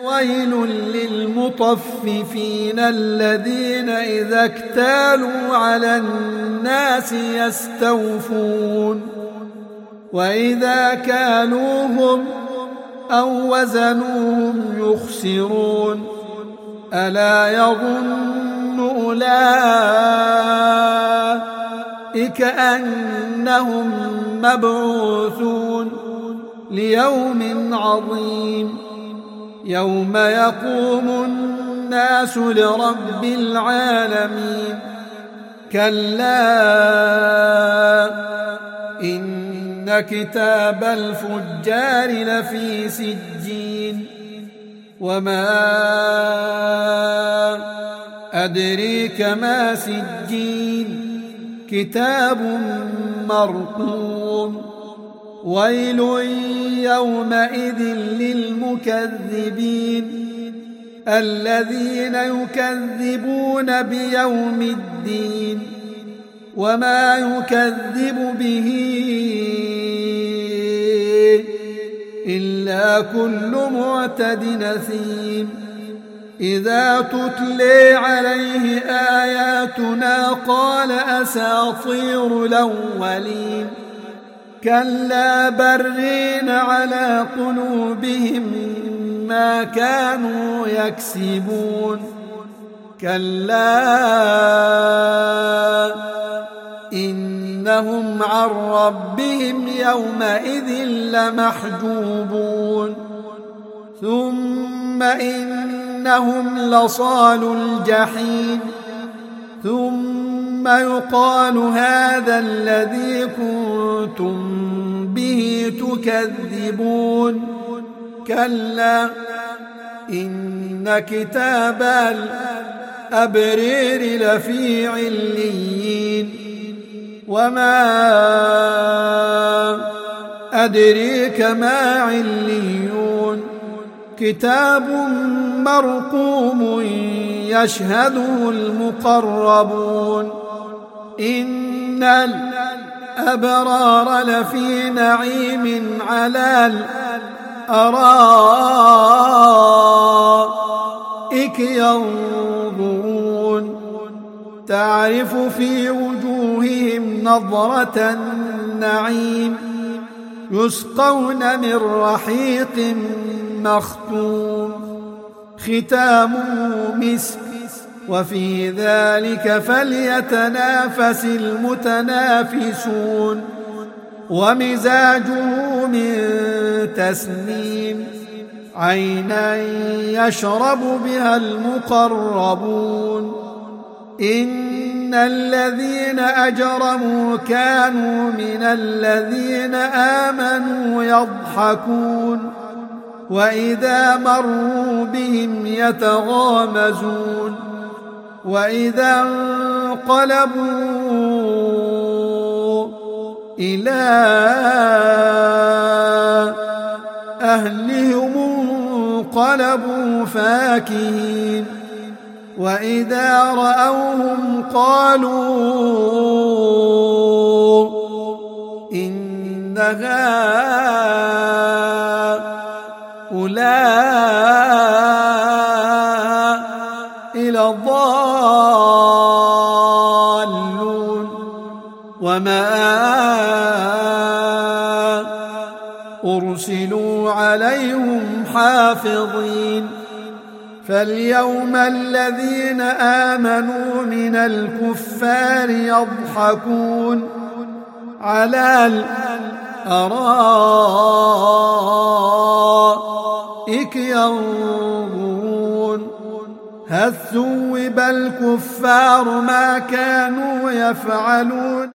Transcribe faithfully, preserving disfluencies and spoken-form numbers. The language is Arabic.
ويل للمطففين الذين إذا اكتالوا على الناس يستوفون وإذا كالوهم أو وزنوهم يخسرون ألا يظن أولئك أنهم مبعوثون ليوم عظيم يوم يقوم الناس لرب العالمين كلا إن كتاب الفجار لفي سجين وما أدريك ما سجين كتاب مرقوم ويل يومئذ للمكذبين الذين يكذبون بيوم الدين وما يكذب به إلا كل معتد أثيم إذا تتلي عليه آياتنا قال أساطير الأولين كلا برين على قلوبهم ما كانوا يكسبون كلا إنهم عن ربهم يومئذ لمحجوبون ثم إنهم لصالوا الجحيم ثم يقال هذا الذي كنتم به تكذبون كلا إن كتاب الأبرير لفي عليين وما أدريك ما عليون كتاب مرقوم يشهده المقربون إن الأبرار لفي نعيم على الأرائك ينظرون تعرف في وجوههم نضرة النعيم يسقون من رحيق مختوم ختامه مسك وفي ذلك فليتنافس المتنافسون ومزاجه من تسنيم عينا يشرب بها المقربون إن الذين أجرموا كانوا من الذين آمنوا يضحكون وإذا مروا بهم يتغامزون وإذا انقلبوا إلى أهلهم انقلبوا فاكهين وإذا رأوهم قالوا إن هؤلاء لضالون وما أرسلوا عليهم حافظين فاليوم الذين آمنوا من الكفار يضحكون على الأرائك ينظرون هل ثوب الكفار ما كانوا يفعلون